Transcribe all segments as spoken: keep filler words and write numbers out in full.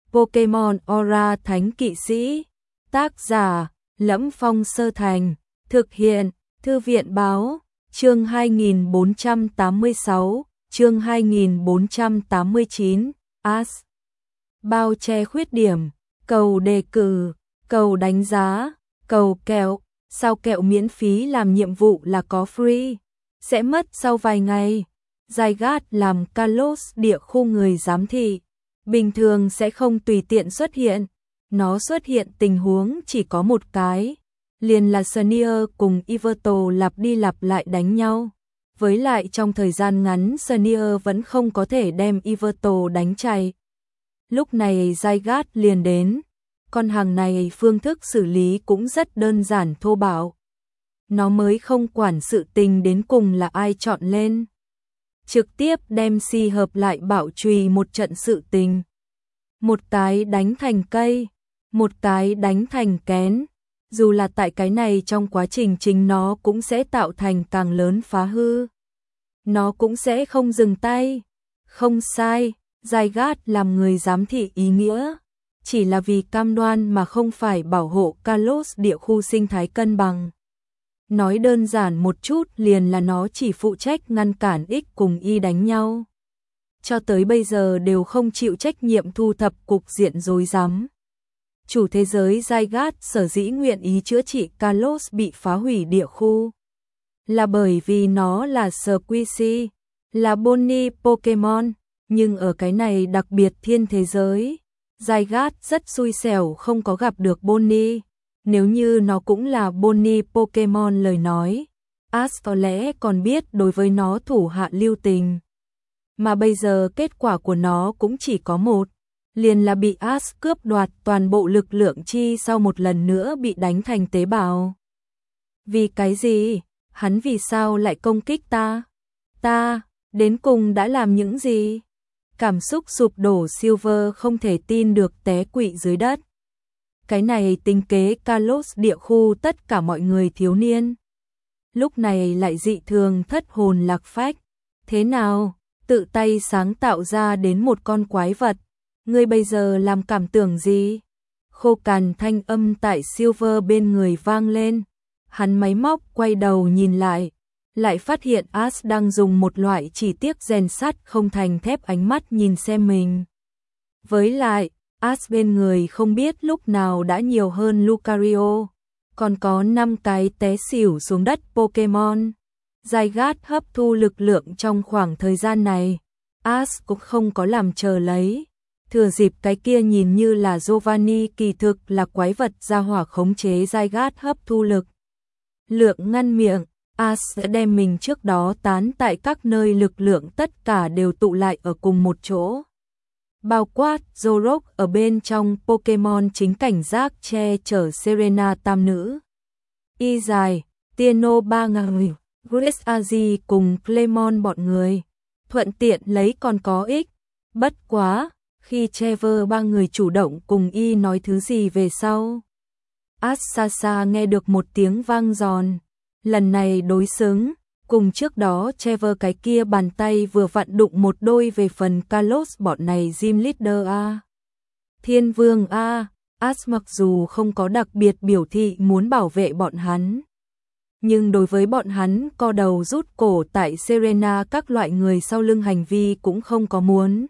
Pokemon Aura Thánh Kỵ Sĩ. Tác giả: Lẫm Phong Sơ Thành. Thực hiện: Thư viện báo. Chương hai nghìn bốn trăm tám mươi sáu, chương hai nghìn bốn trăm tám mươi chín. As. Bao che khuyết điểm. Cầu đề cử, cầu đánh giá, cầu kẹo. Sao kẹo miễn phí làm nhiệm vụ là có free, sẽ mất sau vài ngày. Zygarde làm Kalos địa khu người giám thị, bình thường sẽ không tùy tiện xuất hiện. Nó xuất hiện tình huống chỉ có một cái, liền là Sneer cùng Yveltal lặp đi lặp lại đánh nhau. Với lại trong thời gian ngắn Sneer vẫn không có thể đem Yveltal đánh chạy. Lúc này Zygarde liền đến. Con hàng này phương thức xử lý cũng rất đơn giản thô bạo. Nó mới không quản sự tình đến cùng là ai chọn lên. Trực tiếp đem si hợp lại bảo trùy một trận sự tình. Một cái đánh thành cây, một cái đánh thành kén. Dù là tại cái này trong quá trình chính nó cũng sẽ tạo thành càng lớn phá hư. Nó cũng sẽ không dừng tay. Không sai, Zygarde làm người giám thị ý nghĩa. Chỉ là vì cam đoan mà không phải bảo hộ Kalos địa khu sinh thái cân bằng. Nói đơn giản một chút liền là nó chỉ phụ trách ngăn cản X cùng Y đánh nhau. Cho tới bây giờ đều không chịu trách nhiệm thu thập cục diện rối rắm. Chủ thế giới Zygarde sở dĩ nguyện ý chữa trị Kalos bị phá hủy địa khu. Là bởi vì nó là Squishy, là Bonnie Pokemon, nhưng ở cái này đặc biệt thiên thế giới. Zygarde rất xui xẻo không có gặp được Bonnie. Nếu như nó cũng là Bonnie Pokemon lời nói, Ash có lẽ còn biết đối với nó thủ hạ lưu tình. Mà bây giờ kết quả của nó cũng chỉ có một, liền là bị Ash cướp đoạt toàn bộ lực lượng chi sau một lần nữa bị đánh thành tế bào. Vì cái gì? Hắn vì sao lại công kích ta? Ta, đến cùng đã làm những gì? Cảm xúc sụp đổ Silver không thể tin được té quỵ dưới đất. Cái này tính kế Kalos địa khu tất cả mọi người thiếu niên. Lúc này lại dị thường thất hồn lạc phách. Thế nào? Tự tay sáng tạo ra đến một con quái vật. Ngươi bây giờ làm cảm tưởng gì? Khô cằn thanh âm tại Silver bên người vang lên. Hắn máy móc quay đầu nhìn lại. Lại phát hiện Ash đang dùng một loại chỉ tiếc rèn sắt không thành thép ánh mắt nhìn xem mình. Với lại, Ash bên người không biết lúc nào đã nhiều hơn Lucario, còn có năm cái té xỉu xuống đất Pokemon. Zygarde hấp thu lực lượng trong khoảng thời gian này, Ash cũng không có làm chờ lấy. Thừa dịp cái kia nhìn như là Giovanni kỳ thực là quái vật ra hỏa khống chế Zygarde hấp thu lực lượng ngăn miệng. Ash sẽ đem mình trước đó tán tại các nơi lực lượng tất cả đều tụ lại ở cùng một chỗ. Bao quát Zorok ở bên trong Pokemon chính cảnh giác che chở Serena tam nữ. Y dài, Tieno ba người, Grace Azi cùng Clemon bọn người. Thuận tiện lấy còn có ích. Bất quá, khi Trevor ba người chủ động cùng Y nói thứ gì về sau. Ash xa xa nghe được một tiếng vang giòn. Lần này đối xứng, cùng trước đó Trevor cái kia bàn tay vừa vặn đụng một đôi về phần Kalos bọn này Gym Leader A. Thiên Vương A, Ash mặc dù không có đặc biệt biểu thị muốn bảo vệ bọn hắn. Nhưng đối với bọn hắn co đầu rút cổ tại Serena các loại người sau lưng hành vi cũng không có muốn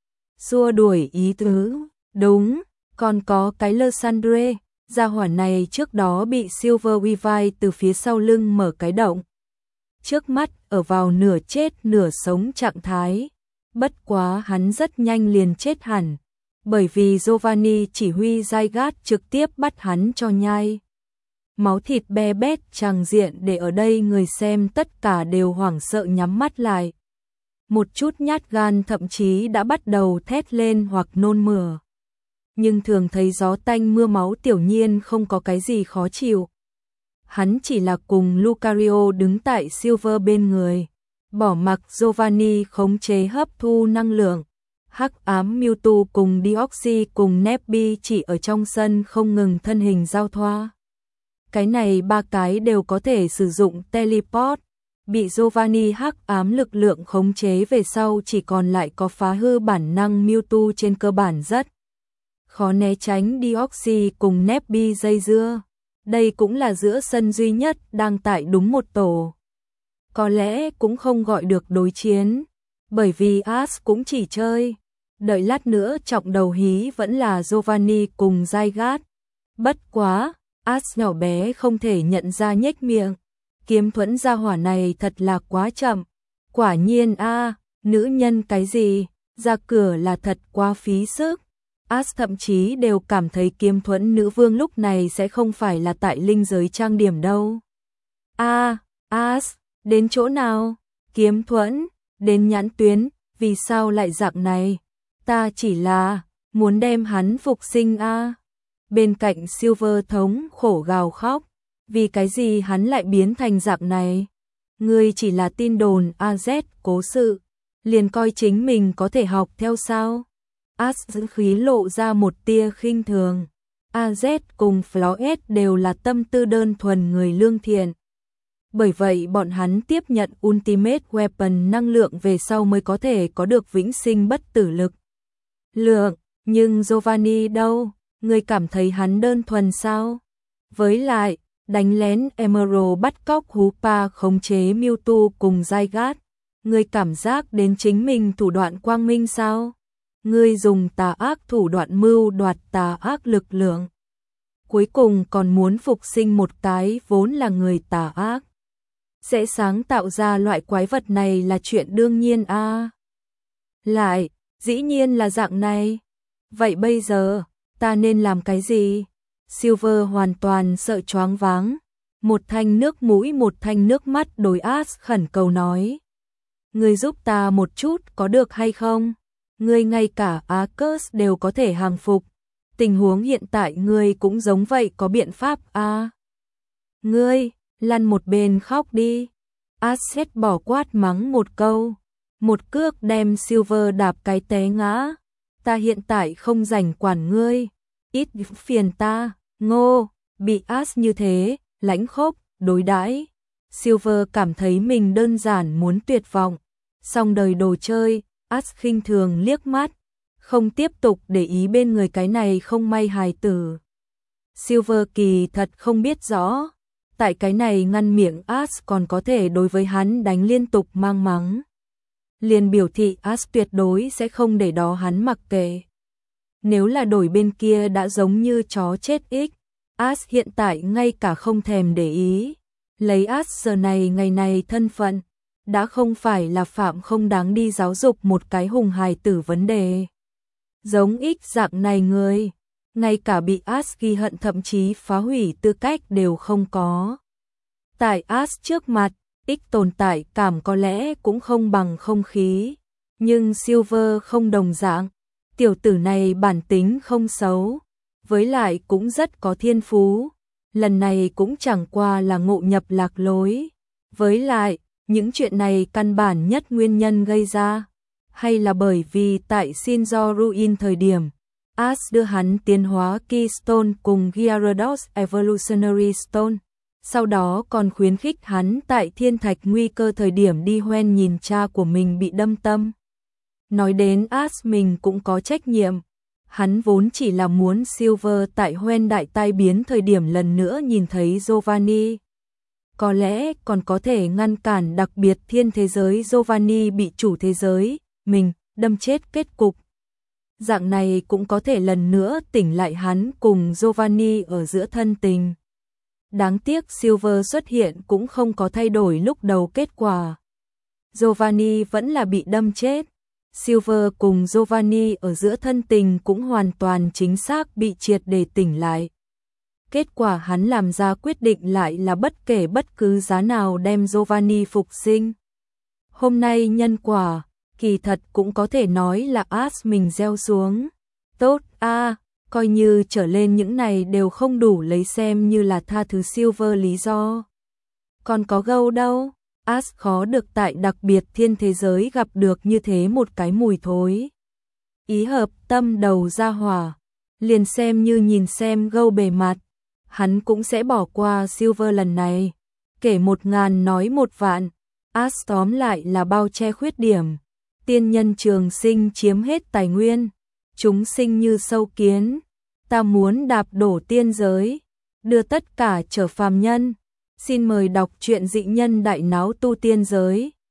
xua đuổi ý tứ. Đúng, còn có cái Lysandre. Gia hỏa này trước đó bị Silver Weavile từ phía sau lưng mở cái động. Trước mắt ở vào nửa chết nửa sống trạng thái. Bất quá hắn rất nhanh liền chết hẳn. Bởi vì Giovanni chỉ huy Zygarde trực tiếp bắt hắn cho nhai. Máu thịt be bét tràng diện để ở đây người xem tất cả đều hoảng sợ nhắm mắt lại. Một chút nhát gan thậm chí đã bắt đầu thét lên hoặc nôn mửa. Nhưng thường thấy gió tanh mưa máu tiểu nhiên không có cái gì khó chịu. Hắn chỉ là cùng Lucario đứng tại Silver bên người, bỏ mặc Giovanni khống chế hấp thu năng lượng. Hắc ám Mewtwo cùng Deoxys cùng Nebby chỉ ở trong sân không ngừng thân hình giao thoa. Cái này ba cái đều có thể sử dụng teleport. Bị Giovanni hắc ám lực lượng khống chế về sau chỉ còn lại có phá hư bản năng Mewtwo trên cơ bản rất khó né tránh Deoxy cùng Nebby dây dưa. Đây cũng là giữa sân duy nhất đang tại đúng một tổ. Có lẽ cũng không gọi được đối chiến, bởi vì Ash cũng chỉ chơi. Đợi lát nữa trọng đầu hí vẫn là Giovanni cùng Zygarde. Bất quá, Ash nhỏ bé không thể nhận ra nhếch miệng. Kiếm thuẫn gia hỏa này thật là quá chậm. Quả nhiên a, à, nữ nhân cái gì, ra cửa là thật quá phí sức. Ash thậm chí đều cảm thấy kiếm thuẫn nữ vương lúc này sẽ không phải là tại linh giới trang điểm đâu. A, à, Ash, đến chỗ nào? Kiếm thuẫn, đến nhãn tuyến, vì sao lại dạng này? Ta chỉ là muốn đem hắn phục sinh a. À. Bên cạnh Silver thống khổ gào khóc, vì cái gì hắn lại biến thành dạng này? Ngươi chỉ là tin đồn a zét cố sự, liền coi chính mình có thể học theo sao? Ash giữ khí lộ ra một tia khinh thường. a zét cùng Floyd đều là tâm tư đơn thuần người lương thiện. Bởi vậy bọn hắn tiếp nhận Ultimate Weapon năng lượng về sau mới có thể có được vĩnh sinh bất tử lực. Lượng, nhưng Giovanni đâu? Ngươi cảm thấy hắn đơn thuần sao? Với lại, đánh lén Emerald bắt cóc Hoopa khống chế Mewtwo cùng Zygarde. Ngươi cảm giác đến chính mình thủ đoạn quang minh sao? Ngươi dùng tà ác thủ đoạn mưu đoạt tà ác lực lượng. Cuối cùng còn muốn phục sinh một cái vốn là người tà ác. Sẽ sáng tạo ra loại quái vật này là chuyện đương nhiên a. À. Lại, dĩ nhiên là dạng này. Vậy bây giờ, ta nên làm cái gì? Silver hoàn toàn sợ choáng váng. Một thanh nước mũi một thanh nước mắt đối Ash khẩn cầu nói. Ngươi giúp ta một chút có được hay không? Ngươi ngay cả Arcus đều có thể hàng phục. Tình huống hiện tại ngươi cũng giống vậy, có biện pháp a? À? Ngươi, lăn một bên khóc đi. Ash bỏ quát mắng một câu. Một cước đem Silver đạp cái té ngã. Ta hiện tại không rảnh quản ngươi. Ít phiền ta, ngô, bị Ash như thế, lãnh khốc, đối đãi. Silver cảm thấy mình đơn giản muốn tuyệt vọng. Xong đời đồ chơi, Ash khinh thường liếc mắt, không tiếp tục để ý bên người cái này không may hài tử. Silver kỳ thật không biết rõ, tại cái này ngăn miệng Ash còn có thể đối với hắn đánh liên tục mang mắng. Liền biểu thị Ash tuyệt đối sẽ không để đó hắn mặc kệ. Nếu là đổi bên kia đã giống như chó chết ích, Ash hiện tại ngay cả không thèm để ý. Lấy Ash giờ này ngày này thân phận, đã không phải là phạm không đáng đi giáo dục một cái hùng hài tử vấn đề. Giống ích dạng này người, ngay cả bị Ash ghi hận thậm chí phá hủy tư cách đều không có. Tại Ash trước mặt, ích tồn tại cảm có lẽ cũng không bằng không khí, nhưng Silver không đồng dạng. Tiểu tử này bản tính không xấu, với lại cũng rất có thiên phú. Lần này cũng chẳng qua là ngộ nhập lạc lối. Với lại, những chuyện này căn bản nhất nguyên nhân gây ra, hay là bởi vì tại Shinzo Ruin thời điểm, Ash đưa hắn tiến hóa Keystone cùng Gyarados Evolutionary Stone, sau đó còn khuyến khích hắn tại thiên thạch nguy cơ thời điểm đi hoen nhìn cha của mình bị đâm tâm. Nói đến Ash mình cũng có trách nhiệm, hắn vốn chỉ là muốn Silver tại hoen đại tai biến thời điểm lần nữa nhìn thấy Giovanni. Có lẽ còn có thể ngăn cản đặc biệt thiên thế giới Giovanni bị chủ thế giới, mình, đâm chết kết cục. Dạng này cũng có thể lần nữa tỉnh lại hắn cùng Giovanni ở giữa thân tình. Đáng tiếc Silver xuất hiện cũng không có thay đổi lúc đầu kết quả. Giovanni vẫn là bị đâm chết. Silver cùng Giovanni ở giữa thân tình cũng hoàn toàn chính xác bị triệt để tỉnh lại. Kết quả hắn làm ra quyết định lại là bất kể bất cứ giá nào đem Giovanni phục sinh. Hôm nay nhân quả, kỳ thật cũng có thể nói là Ash mình gieo xuống. Tốt a, à, coi như trở lên những này đều không đủ lấy xem như là tha thứ Silver lý do. Còn có gâu đâu, Ash khó được tại đặc biệt thiên thế giới gặp được như thế một cái mùi thối. Ý hợp tâm đầu ra hỏa, liền xem như nhìn xem gâu bề mặt, hắn cũng sẽ bỏ qua Silver lần này. Kể một ngàn nói một vạn, Ash tóm lại là bao che khuyết điểm. Tiên nhân trường sinh chiếm hết tài nguyên, chúng sinh như sâu kiến, ta muốn đạp đổ tiên giới, đưa tất cả trở phàm nhân. Xin mời đọc truyện Dị Nhân Đại Náo Tu Tiên Giới.